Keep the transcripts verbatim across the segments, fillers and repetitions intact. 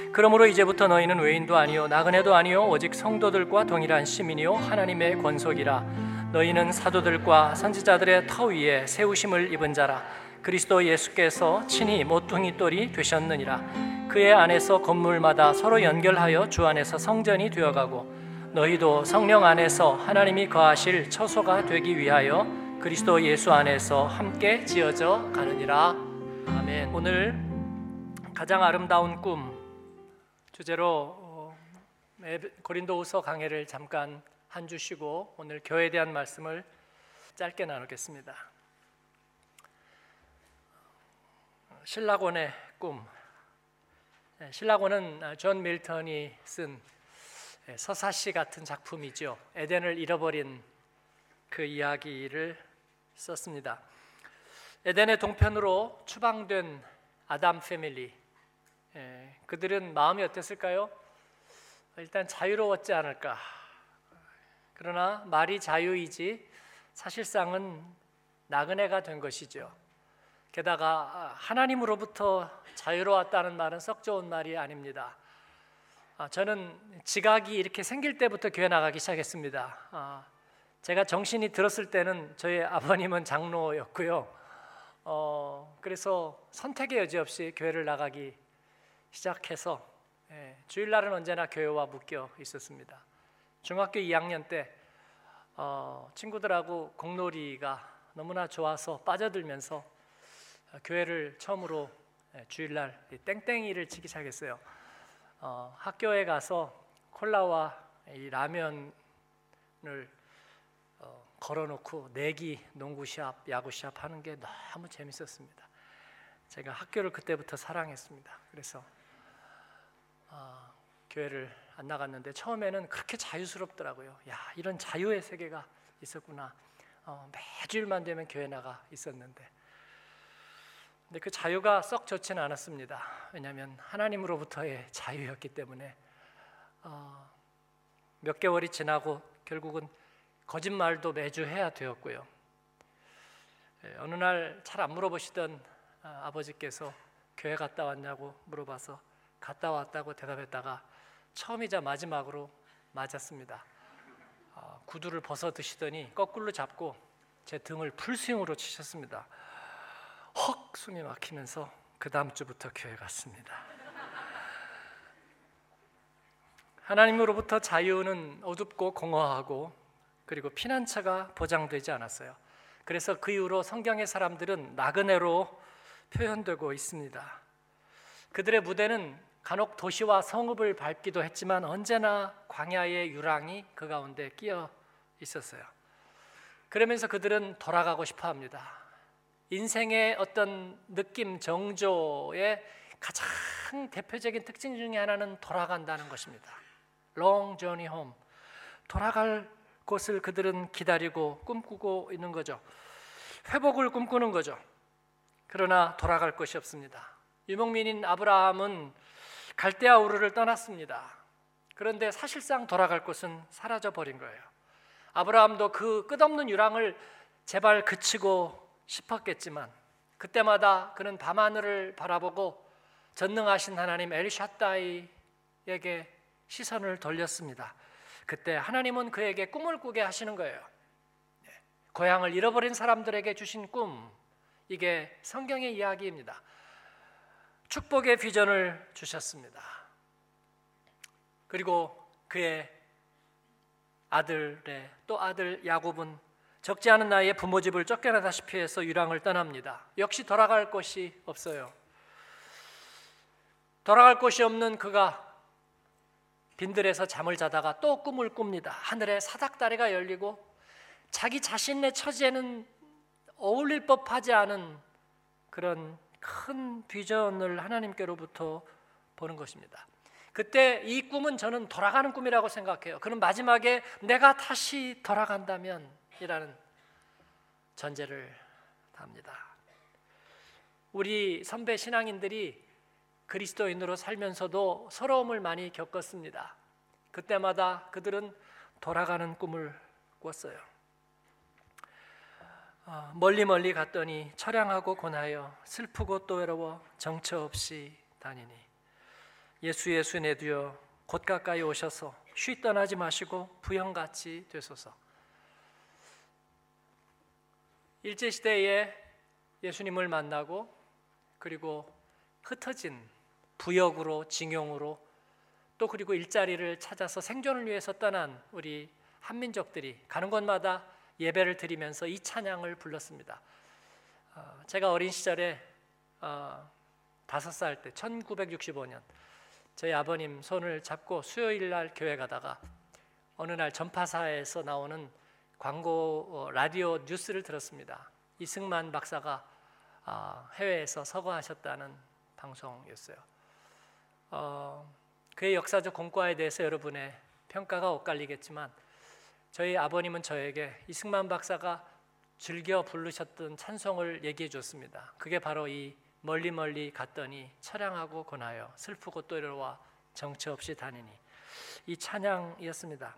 그러므로 이제부터 너희는 외인도 아니요 나그네도 아니요 오직 성도들과 동일한 시민이요 하나님의 권속이라. 너희는 사도들과 선지자들의 터 위에 세우심을 입은 자라. 그리스도 예수께서 친히 모퉁이 돌이 되셨느니라. 그의 안에서 건물마다 서로 연결하여 주 안에서 성전이 되어가고 너희도 성령 안에서 하나님이 거하실 처소가 되기 위하여 그리스도 예수 안에서 함께 지어져 가느니라. 아멘. 오늘 가장 아름다운 꿈 주제로 고린도후서 강해를 잠깐 한 주 쉬고 오늘 교회에 대한 말씀을 짧게 나누겠습니다. 신라곤의 꿈. 신라곤은 존 밀턴이 쓴 서사시 같은 작품이죠. 에덴을 잃어버린 그 이야기를 썼습니다. 에덴의 동편으로 추방된 아담 패밀리, 예, 그들은 마음이 어땠을까요? 일단 자유로웠지 않을까. 그러나 말이 자유이지 사실상은 나그네가 된 것이죠. 게다가 하나님으로부터 자유로웠다는 말은 썩 좋은 말이 아닙니다. 저는 지각이 이렇게 생길 때부터 교회 나가기 시작했습니다. 제가 정신이 들었을 때는 저희 아버님은 장로였고요. 어, 그래서 선택의 여지 없이 교회를 나가기 시작해서 예, 주일날은 언제나 교회와 묶여 있었습니다. 중학교 이 학년 때 어, 친구들하고 공놀이가 너무나 좋아서 빠져들면서 교회를 처음으로 예, 주일날 땡땡이를 치기 시작했어요. 어, 학교에 가서 콜라와 이 라면을 어, 걸어놓고 내기, 농구 시합, 야구 시합 하는 게 너무 재밌었습니다. 제가 학교를 그때부터 사랑했습니다. 그래서 어, 교회를 안 나갔는데 처음에는 그렇게 자유스럽더라고요. 야, 이런 자유의 세계가 있었구나. 어, 매주일만 되면 교회 나가 있었는데, 근데 그 자유가 썩 좋지는 않았습니다. 왜냐하면 하나님으로부터의 자유였기 때문에 어, 몇 개월이 지나고 결국은 거짓말도 매주 해야 되었고요. 예, 어느 날 잘 안 물어보시던 아, 아버지께서 교회 갔다 왔냐고 물어봐서 갔다 왔다고 대답했다가 처음이자 마지막으로 맞았습니다. 어, 구두를 벗어 드시더니 거꾸로 잡고 제 등을 풀스윙으로 치셨습니다. 헉 숨이 막히면서 그 다음 주부터 교회 갔습니다. 하나님으로부터 자유는 어둡고 공허하고 그리고 피난처가 보장되지 않았어요. 그래서 그 이후로 성경의 사람들은 나그네로 표현되고 있습니다. 그들의 무대는 간혹 도시와 성읍을 밟기도 했지만 언제나 광야의 유랑이 그 가운데 끼어 있었어요. 그러면서 그들은 돌아가고 싶어 합니다. 인생의 어떤 느낌, 정조의 가장 대표적인 특징 중에 하나는 돌아간다는 것입니다. Long journey home. 돌아갈 곳을 그들은 기다리고 꿈꾸고 있는 거죠. 회복을 꿈꾸는 거죠. 그러나 돌아갈 곳이 없습니다. 유목민인 아브라함은 갈대아 우르를 떠났습니다. 그런데 사실상 돌아갈 곳은 사라져 버린 거예요. 아브라함도 그 끝없는 유랑을 제발 그치고 싶었겠지만 그때마다 그는 밤하늘을 바라보고 전능하신 하나님 엘샤다이에게 시선을 돌렸습니다. 그때 하나님은 그에게 꿈을 꾸게 하시는 거예요. 고향을 잃어버린 사람들에게 주신 꿈, 이게 성경의 이야기입니다. 축복의 비전을 주셨습니다. 그리고 그의 아들의 또 아들 야곱은 적지 않은 나이에 부모 집을 쫓겨나다시피 해서 유랑을 떠납니다. 역시 돌아갈 곳이 없어요. 돌아갈 곳이 없는 그가 빈들에서 잠을 자다가 또 꿈을 꿉니다. 하늘에 사닥다리가 열리고 자기 자신의 처지에는 어울릴 법하지 않은 그런 큰 비전을 하나님께로부터 보는 것입니다. 그때 이 꿈은 저는 돌아가는 꿈이라고 생각해요. 그는 마지막에 내가 다시 돌아간다면 이라는 전제를 합니다. 우리 선배 신앙인들이 그리스도인으로 살면서도 서러움을 많이 겪었습니다. 그때마다 그들은 돌아가는 꿈을 꿨어요. 어, 멀리 멀리 갔더니 처량하고 고나여 슬프고 또 외로워 정처 없이 다니니. 예수 예수 내 주여 곧 가까이 오셔서 쉬 떠나지 마시고 부형같이 되소서. 일제시대에 예수님을 만나고 그리고 흩어진 부역으로 징용으로 또 그리고 일자리를 찾아서 생존을 위해서 떠난 우리 한민족들이 가는 곳마다 예배를 드리면서 이 찬양을 불렀습니다. 어, 제가 어린 시절에 어, 다섯 살 때 천구백육십오 년 저희 아버님 손을 잡고 수요일 날 교회 가다가 어느 날 전파사에서 나오는 광고 어, 라디오 뉴스를 들었습니다. 이승만 박사가 어, 해외에서 서거하셨다는 방송이었어요. 어, 그의 역사적 공과에 대해서 여러분의 평가가 엇갈리겠지만 저희 아버님은 저에게 이승만 박사가 즐겨 부르셨던 찬송을 얘기해 줬습니다. 그게 바로 이 멀리 멀리 갔더니 처량하고 고나여 슬프고 또 이르와 정처 없이 다니니, 이 찬양이었습니다.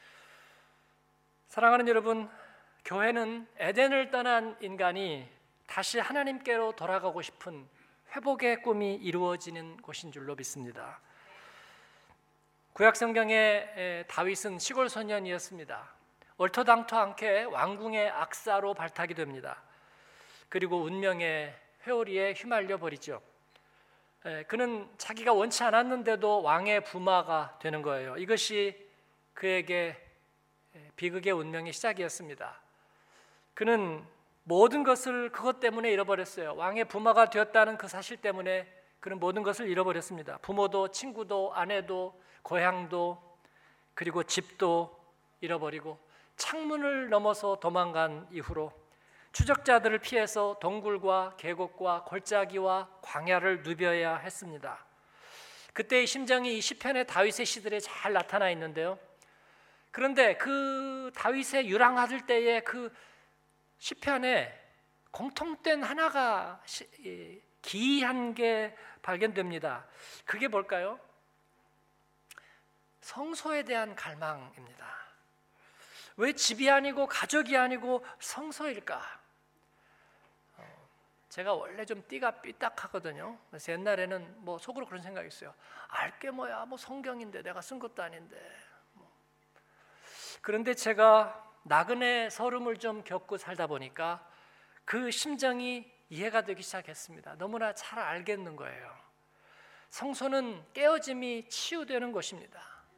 사랑하는 여러분, 교회는 에덴을 떠난 인간이 다시 하나님께로 돌아가고 싶은 회복의 꿈이 이루어지는 곳인 줄로 믿습니다. 구약 성경의 다윗은 시골 소년이었습니다. 얼토당토 않게 왕궁의 악사로 발탁이 됩니다. 그리고 운명의 회오리에 휘말려 버리죠. 그는 자기가 원치 않았는데도 왕의 부마가 되는 거예요. 이것이 그에게 비극의 운명의 시작이었습니다. 그는 모든 것을 그것 때문에 잃어버렸어요. 왕의 부마가 되었다는 그 사실 때문에 그는 모든 것을 잃어버렸습니다. 부모도 친구도 아내도 고향도 그리고 집도 잃어버리고 창문을 넘어서 도망간 이후로 추적자들을 피해서 동굴과 계곡과 골짜기와 광야를 누벼야 했습니다. 그때의 심정이 이 시편의 다윗의 시들에 잘 나타나 있는데요. 그런데 그 다윗의 유랑하들 때의 그 시편에 공통된 하나가 기이한 게 발견됩니다. 그게 뭘까요? 성소에 대한 갈망입니다. 왜 집이 아니고 가족이 아니고 성소일까? 제가 원래 좀 띠가 삐딱하거든요. 그래서 옛날에는 뭐 속으로 그런 생각이 있어요. 알게 뭐야, 뭐 성경인데 내가 쓴 것도 아닌데. 뭐. 그런데 제가 나그네 서름을 좀 겪고 살다 보니까 그 심정이 이해가 되기 시작했습니다. 너무나 잘 알겠는 거예요. 성소는 깨어짐이 치유되는 곳입니다.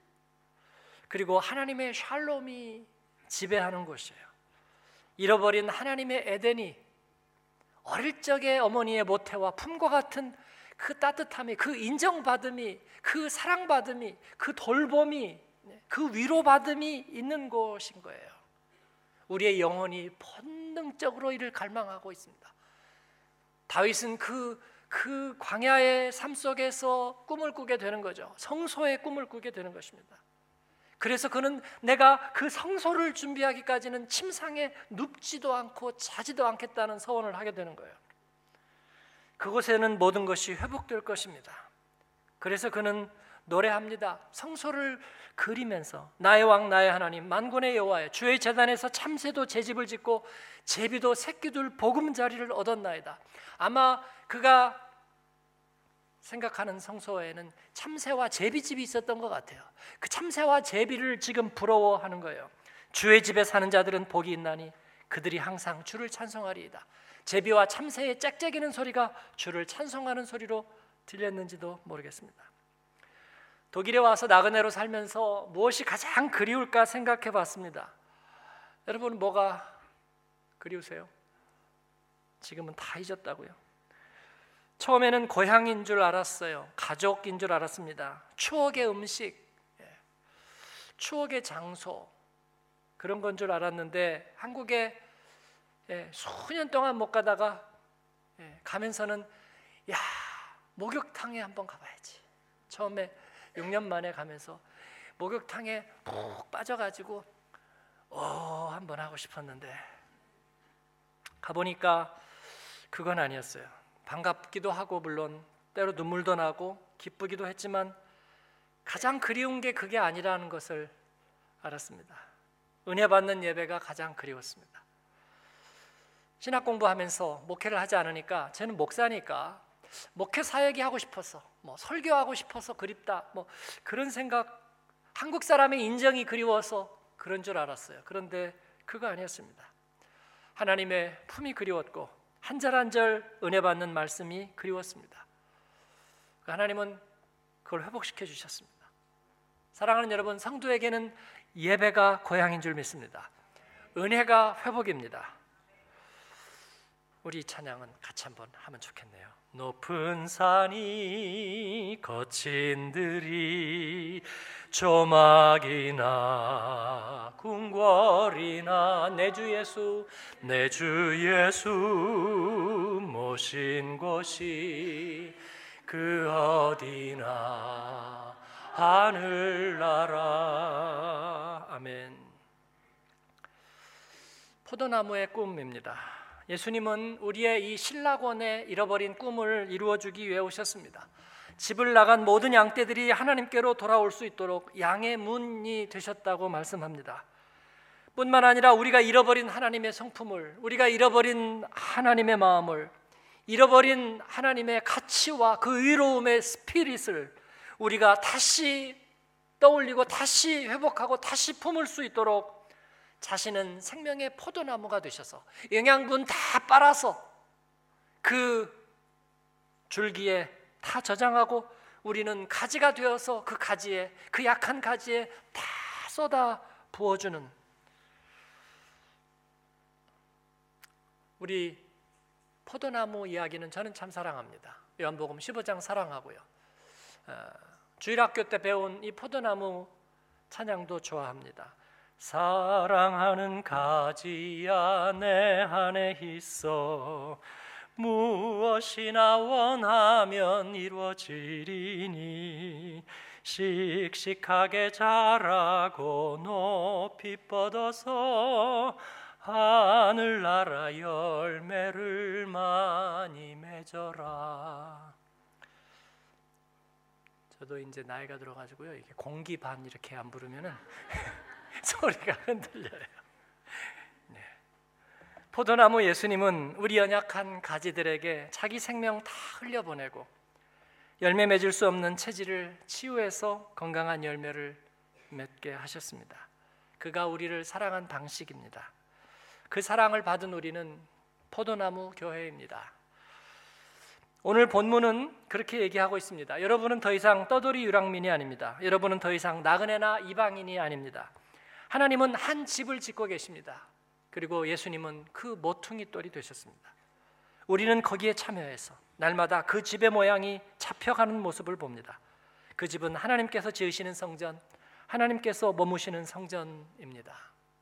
그리고 하나님의 샬롬이 지배하는 곳이에요. 잃어버린 하나님의 에덴이 어릴 적에 어머니의 모태와 품과 같은 그 따뜻함이, 그 인정받음이, 그 사랑받음이, 그 돌봄이, 그 위로받음이 있는 곳인 거예요. 우리의 영혼이 본능적으로 이를 갈망하고 있습니다. 다윗은 그, 그 광야의 삶 속에서 꿈을 꾸게 되는 거죠. 성소의 꿈을 꾸게 되는 것입니다. 그래서 그는 내가 그 성소를 준비하기까지는 침상에 눕지도 않고 자지도 않겠다는 서원을 하게 되는 거예요. 그곳에는 모든 것이 회복될 것입니다. 그래서 그는 노래합니다. 성소를 그리면서 나의 왕 나의 하나님 만군의 여호와여, 주의 제단에서 참새도 제 집을 짓고 제비도 새끼둘 보금자리를 얻었나이다. 아마 그가 생각하는 성소에는 참새와 제비집이 있었던 것 같아요. 그 참새와 제비를 지금 부러워하는 거예요. 주의 집에 사는 자들은 복이 있나니 그들이 항상 주를 찬송하리이다. 제비와 참새의 짹짹이는 소리가 주를 찬송하는 소리로 들렸는지도 모르겠습니다. 독일에 와서 나그네로 살면서 무엇이 가장 그리울까 생각해 봤습니다. 여러분, 뭐가 그리우세요? 지금은 다 잊었다고요? 처음에는 고향인 줄 알았어요. 가족인 줄 알았습니다. 추억의 음식, 추억의 장소, 그런 건 줄 알았는데 한국에 수년 동안 못 가다가 가면서는 야, 목욕탕에 한번 가봐야지. 처음에 육 년 만에 가면서 목욕탕에 푹 빠져가지고 어, 한번 하고 싶었는데 가보니까 그건 아니었어요. 반갑기도 하고 물론 때로 눈물도 나고 기쁘기도 했지만 가장 그리운 게 그게 아니라는 것을 알았습니다. 은혜 받는 예배가 가장 그리웠습니다. 신학 공부하면서 목회를 하지 않으니까 저는 목사니까 목회 사역이 하고 싶어서, 뭐 설교하고 싶어서 그립다, 뭐 그런 생각, 한국 사람의 인정이 그리워서 그런 줄 알았어요. 그런데 그거 아니었습니다. 하나님의 품이 그리웠고 한 절 한 절 은혜 받는 말씀이 그리웠습니다. 하나님은 그걸 회복시켜 주셨습니다. 사랑하는 여러분, 성도에게는 예배가 고향인 줄 믿습니다. 은혜가 회복입니다. 우리 찬양은 같이 한번 하면 좋겠네요. 높은 산이 거친 들이 조막이나 궁궐이나 내 주 예수 내 주 예수 모신 곳이 그 어디나 하늘나라. 아멘. 포도나무의 꿈입니다. 예수님은 우리의 이 신락원에 잃어버린 꿈을 이루어주기 위해 오셨습니다. 집을 나간 모든 양떼들이 하나님께로 돌아올 수 있도록 양의 문이 되셨다고 말씀합니다. 뿐만 아니라 우리가 잃어버린 하나님의 성품을, 우리가 잃어버린 하나님의 마음을, 잃어버린 하나님의 가치와 그 의로움의 스피릿을 우리가 다시 떠올리고 다시 회복하고 다시 품을 수 있도록 자신은 생명의 포도나무가 되셔서 영양분 다 빨아서 그 줄기에 다 저장하고 우리는 가지가 되어서 그 가지에, 그 약한 가지에 다 쏟아 부어주는, 우리 포도나무 이야기는 저는 참 사랑합니다. 요한복음 십오 장 사랑하고요. 어, 주일학교 때 배운 이 포도나무 찬양도 좋아합니다. 사랑하는 가지야 내 안에 있어 무엇이나 원하면 이루어지리니 씩씩하게 자라고 높이 뻗어서 하늘나라 열매를 많이 맺어라. 저도 이제 나이가 들어가지고요, 이게 공기 반 이렇게 안 부르면은 소리가 흔들려요. 네. 포도나무 예수님은 우리 연약한 가지들에게 자기 생명 다 흘려보내고 열매 맺을 수 없는 체질을 치유해서 건강한 열매를 맺게 하셨습니다. 그가 우리를 사랑한 방식입니다. 그 사랑을 받은 우리는 포도나무 교회입니다. 오늘 본문은 그렇게 얘기하고 있습니다. 여러분은 더 이상 떠돌이 유랑민이 아닙니다. 여러분은 더 이상 나그네나 이방인이 아닙니다. 하나님은 한 집을 짓고 계십니다. 그리고 예수님은 그 모퉁이 돌이 되셨습니다. 우리는 거기에 참여해서 날마다 그 집의 모양이 잡혀가는 모습을 봅니다. 그 집은 하나님께서 지으시는 성전, 하나님께서 머무시는 성전입니다.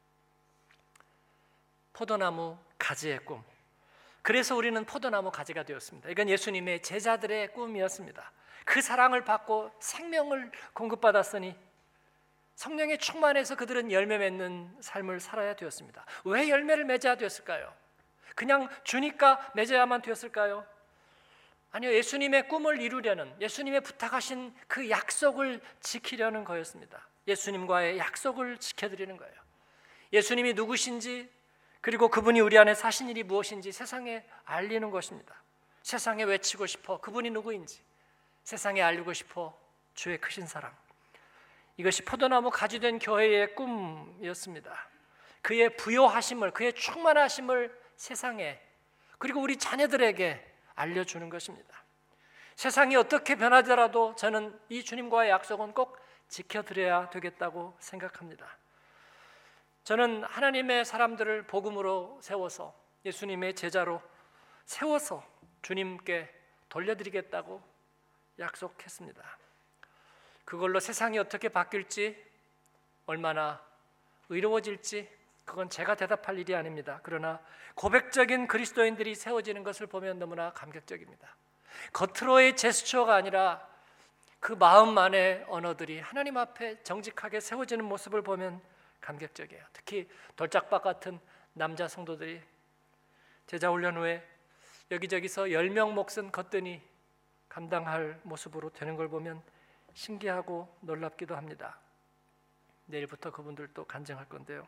포도나무 가지의 꿈. 그래서 우리는 포도나무 가지가 되었습니다. 이건 예수님의 제자들의 꿈이었습니다. 그 사랑을 받고 생명을 공급받았으니 성령에 충만해서 그들은 열매 맺는 삶을 살아야 되었습니다. 왜 열매를 맺어야 되었을까요? 그냥 주니까 맺어야만 되었을까요? 아니요, 예수님의 꿈을 이루려는, 예수님의 부탁하신 그 약속을 지키려는 거였습니다. 예수님과의 약속을 지켜드리는 거예요. 예수님이 누구신지, 그리고 그분이 우리 안에 사신 일이 무엇인지 세상에 알리는 것입니다. 세상에 외치고 싶어 그분이 누구인지, 세상에 알리고 싶어 주의 크신 사랑. 이것이 포도나무 가지된 교회의 꿈이었습니다. 그의 부요하심을, 그의 충만하심을 세상에, 그리고 우리 자녀들에게 알려주는 것입니다. 세상이 어떻게 변하더라도 저는 이 주님과의 약속은 꼭 지켜드려야 되겠다고 생각합니다. 저는 하나님의 사람들을 복음으로 세워서, 예수님의 제자로 세워서 주님께 돌려드리겠다고 약속했습니다. 그걸로 세상이 어떻게 바뀔지, 얼마나 의로워질지 그건 제가 대답할 일이 아닙니다. 그러나 고백적인 그리스도인들이 세워지는 것을 보면 너무나 감격적입니다. 겉으로의 제스처가 아니라 그 마음 안의 언어들이 하나님 앞에 정직하게 세워지는 모습을 보면 감격적이에요. 특히 돌짝박 같은 남자 성도들이 제자 훈련 후에 여기저기서 열 명 몫은 걷더니 감당할 모습으로 되는 걸 보면 신기하고 놀랍기도 합니다. 내일부터 그분들도 간증할 건데요.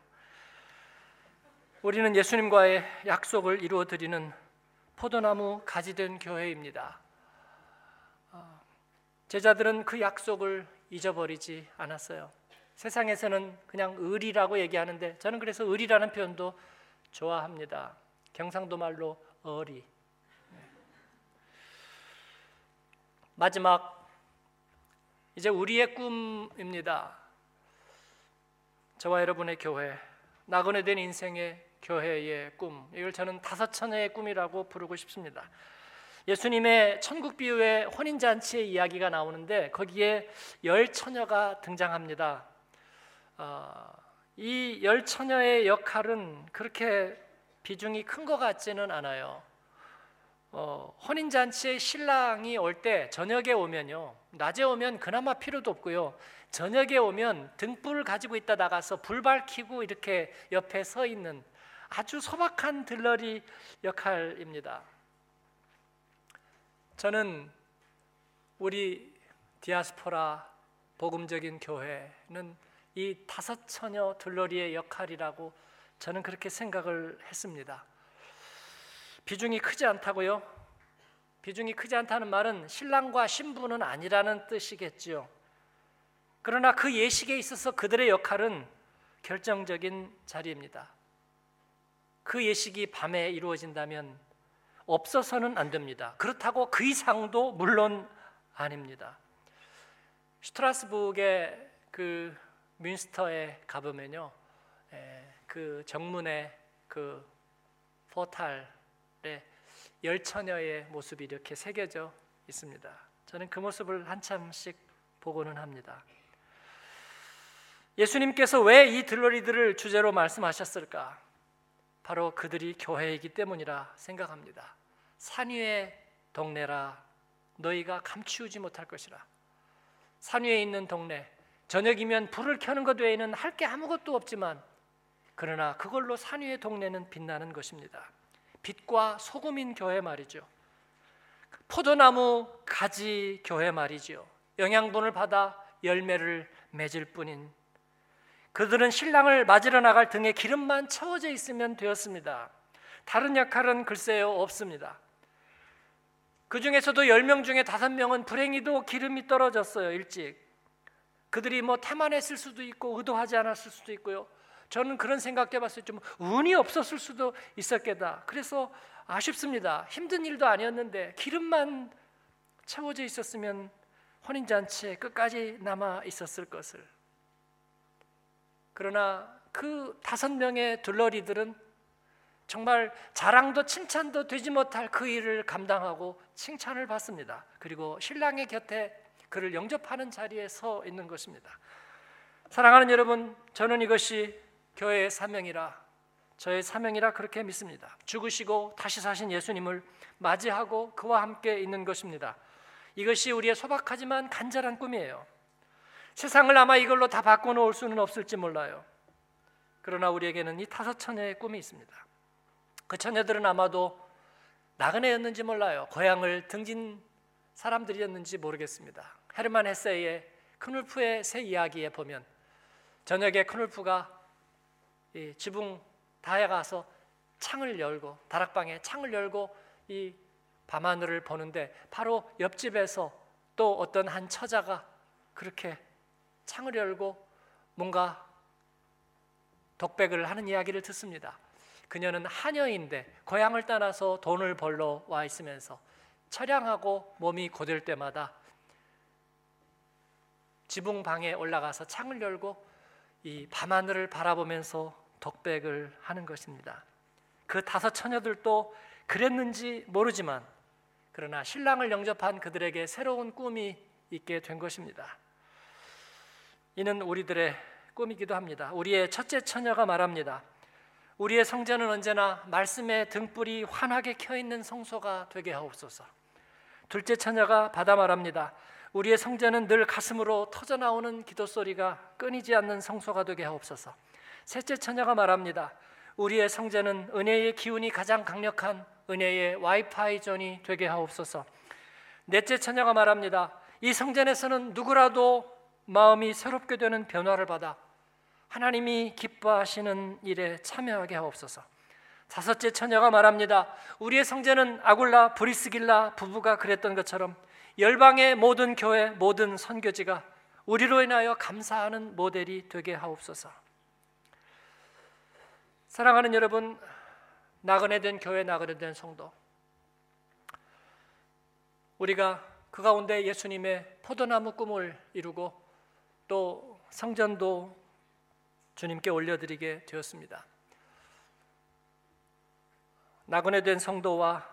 우리는 예수님과의 약속을 이루어드리는 포도나무 가지된 교회입니다. 제자들은 그 약속을 잊어버리지 않았어요. 세상에서는 그냥 의리라고 얘기하는데 저는 그래서 의리라는 표현도 좋아합니다. 경상도 말로 어리. 마지막 이제 우리의 꿈입니다. 저와 여러분의 교회, 나그네 된 인생의 교회의 꿈, 이걸 저는 다섯 처녀의 꿈이라고 부르고 싶습니다. 예수님의 천국 비유의 혼인잔치의 이야기가 나오는데 거기에 열 처녀가 등장합니다. 어, 이 열 처녀의 역할은 그렇게 비중이 큰 것 같지는 않아요. 어, 혼인잔치에 신랑이 올 때 저녁에 오면요, 낮에 오면 그나마 필요도 없고요, 저녁에 오면 등불을 가지고 있다 나가서 불 밝히고 이렇게 옆에 서 있는 아주 소박한 들러리 역할입니다. 저는 우리 디아스포라 복음적인 교회는 이 다섯 처녀 들러리의 역할이라고 저는 그렇게 생각을 했습니다. 비중이 크지 않다고요? 비중이 크지 않다는 말은 신랑과 신부는 아니라는 뜻이겠죠. 그러나 그 예식에 있어서 그들의 역할은 결정적인 자리입니다. 그 예식이 밤에 이루어진다면 없어서는 안 됩니다. 그렇다고 그 이상도 물론 아닙니다. 슈트라스부르크의 그 뮌스터에 가보면요, 에, 그 정문에 그 포탈에 열 처녀의 모습이 이렇게 새겨져 있습니다. 저는 그 모습을 한참씩 보고는 합니다. 예수님께서 왜 이 들러리들을 주제로 말씀하셨을까? 바로 그들이 교회이기 때문이라 생각합니다. 산 위의 동네라 너희가 감추지 못할 것이라. 산 위에 있는 동네, 저녁이면 불을 켜는 것 외에는 할 게 아무것도 없지만 그러나 그걸로 산 위의 동네는 빛나는 것입니다. 빛과 소금인 교회 말이죠. 포도나무 가지 교회 말이죠. 영양분을 받아 열매를 맺을 뿐인, 그들은 신랑을 맞으러 나갈 등에 기름만 채워져 있으면 되었습니다. 다른 역할은 글쎄요 없습니다. 그 중에서도 열 명 중에 다섯 명은 불행히도 기름이 떨어졌어요. 일찍. 그들이 뭐 태만했을 수도 있고 의도하지 않았을 수도 있고요, 저는 그런 생각도 해봤어요. 좀 운이 없었을 수도 있었겠다. 그래서 아쉽습니다. 힘든 일도 아니었는데 기름만 채워져 있었으면 혼인잔치에 끝까지 남아 있었을 것을. 그러나 그 다섯 명의 둘러리들은 정말 자랑도 칭찬도 되지 못할 그 일을 감당하고 칭찬을 받습니다. 그리고 신랑의 곁에 그를 영접하는 자리에 서 있는 것입니다. 사랑하는 여러분, 저는 이것이 교회의 사명이라, 저의 사명이라 그렇게 믿습니다. 죽으시고 다시 사신 예수님을 맞이하고 그와 함께 있는 것입니다. 이것이 우리의 소박하지만 간절한 꿈이에요. 세상을 아마 이걸로 다 바꿔놓을 수는 없을지 몰라요. 그러나 우리에게는 이 다섯 처녀의 꿈이 있습니다. 그 처녀들은 아마도 나그네였는지 몰라요. 고향을 등진 사람들이었는지 모르겠습니다. 헤르만 헤세의 크눌프의 새 이야기에 보면 저녁에 크눌프가 이 지붕 다에 가서 창을 열고, 다락방에 창을 열고 이 밤하늘을 보는데 바로 옆집에서 또 어떤 한 처자가 그렇게 창을 열고 뭔가 독백을 하는 이야기를 듣습니다. 그녀는 하녀인데 고향을 떠나서 돈을 벌러 와 있으면서 처량하고 몸이 고될 때마다 지붕 방에 올라가서 창을 열고 이 밤하늘을 바라보면서 독백을 하는 것입니다. 그 다섯 처녀들도 그랬는지 모르지만 그러나 신랑을 영접한 그들에게 새로운 꿈이 있게 된 것입니다. 이는 우리들의 꿈이기도 합니다. 우리의 첫째 처녀가 말합니다. 우리의 성전은 언제나 말씀의 등불이 환하게 켜있는 성소가 되게 하옵소서. 둘째 처녀가 받아 말합니다. 우리의 성전은 늘 가슴으로 터져나오는 기도소리가 끊이지 않는 성소가 되게 하옵소서. 셋째 처녀가 말합니다. 우리의 성전은 은혜의 기운이 가장 강력한 은혜의 와이파이 존이 되게 하옵소서. 넷째 처녀가 말합니다. 이 성전에서는 누구라도 마음이 새롭게 되는 변화를 받아 하나님이 기뻐하시는 일에 참여하게 하옵소서. 다섯째 처녀가 말합니다. 우리의 성전은 아굴라 브리스길라 부부가 그랬던 것처럼 열방의 모든 교회, 모든 선교지가 우리로 인하여 감사하는 모델이 되게 하옵소서. 사랑하는 여러분, 나그네 된 교회, 나그네 된 성도, 우리가 그 가운데 예수님의 포도나무 꿈을 이루고 또 성전도 주님께 올려드리게 되었습니다. 나그네 된 성도와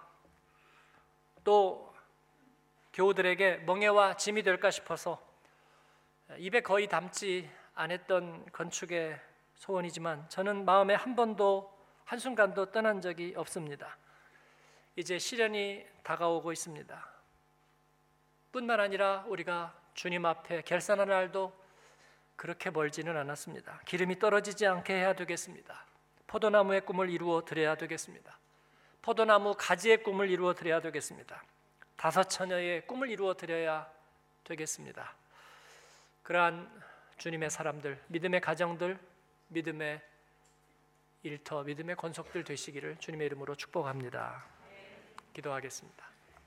또 교우들에게 멍에와 짐이 될까 싶어서 입에 거의 담지 않았던 건축의 소원이지만 저는 마음에 한 번도 한순간도 떠난 적이 없습니다. 이제 시련이 다가오고 있습니다. 뿐만 아니라 우리가 주님 앞에 결산할 날도 그렇게 멀지는 않았습니다. 기름이 떨어지지 않게 해야 되겠습니다. 포도나무의 꿈을 이루어 드려야 되겠습니다. 포도나무 가지의 꿈을 이루어 드려야 되겠습니다. 다섯 처녀의 꿈을 이루어 드려야 되겠습니다. 그러한 주님의 사람들, 믿음의 가정들, 믿음의 일터, 믿음의 권속들 되시기를 주님의 이름으로 축복합니다. 기도하겠습니다.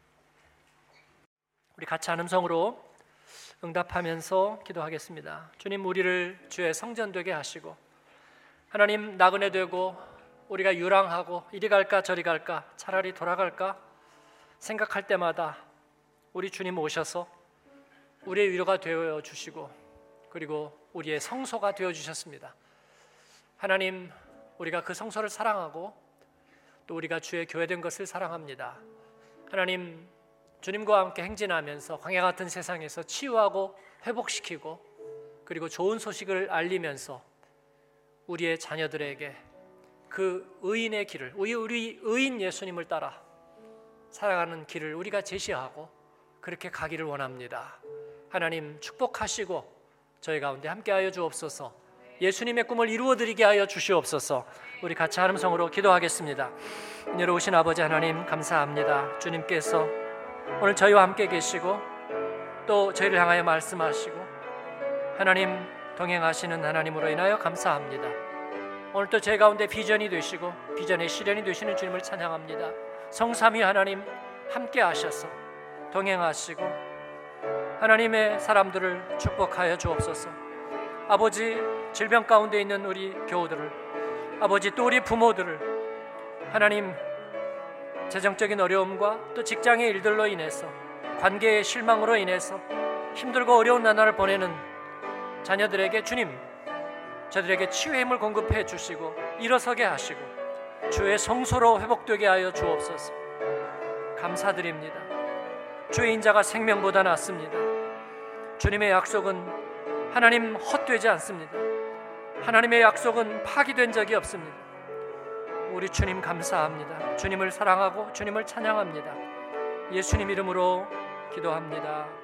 우리 같이 한 음성으로 응답하면서 기도하겠습니다. 주님, 우리를 주의 성전 되게 하시고 하나님, 나그네 되고 우리가 유랑하고 이리 갈까 저리 갈까 차라리 돌아갈까 생각할 때마다 우리 주님 오셔서 우리의 위로가 되어 주시고 그리고 우리의 성소가 되어 주셨습니다. 하나님, 우리가 그 성소를 사랑하고 또 우리가 주의 교회된 것을 사랑합니다. 하나님, 주님과 함께 행진하면서 광야 같은 세상에서 치유하고 회복시키고 그리고 좋은 소식을 알리면서 우리의 자녀들에게 그 의인의 길을, 우리, 우리 의인 예수님을 따라 살아가는 길을 우리가 제시하고 그렇게 가기를 원합니다. 하나님, 축복하시고 저희 가운데 함께하여 주옵소서. 예수님의 꿈을 이루어드리게 하여 주시옵소서. 우리 같이 한 음성으로 기도하겠습니다. 내려오신 아버지 하나님, 감사합니다. 주님께서 오늘 저희와 함께 계시고 또 저희를 향하여 말씀하시고 하나님 동행하시는 하나님으로 인하여 감사합니다. 오늘 또 제 가운데 비전이 되시고 비전의 실현이 되시는 주님을 찬양합니다. 성삼위 하나님 함께 하셔서 동행하시고 하나님의 사람들을 축복하여 주옵소서. 아버지, 질병 가운데 있는 우리 교우들을, 아버지 또 우리 부모들을 하나님 재정적인 어려움과 또 직장의 일들로 인해서 관계의 실망으로 인해서 힘들고 어려운 나날을 보내는 자녀들에게 주님, 저들에게 치유의 힘을 공급해 주시고 일어서게 하시고 주의 성소로 회복되게 하여 주옵소서. 감사드립니다. 주의 인자가 생명보다 낫습니다. 주님의 약속은 하나님 헛되지 않습니다. 하나님의 약속은 파기된 적이 없습니다. 우리 주님 감사합니다. 주님을 사랑하고 주님을 찬양합니다. 예수님 이름으로 기도합니다.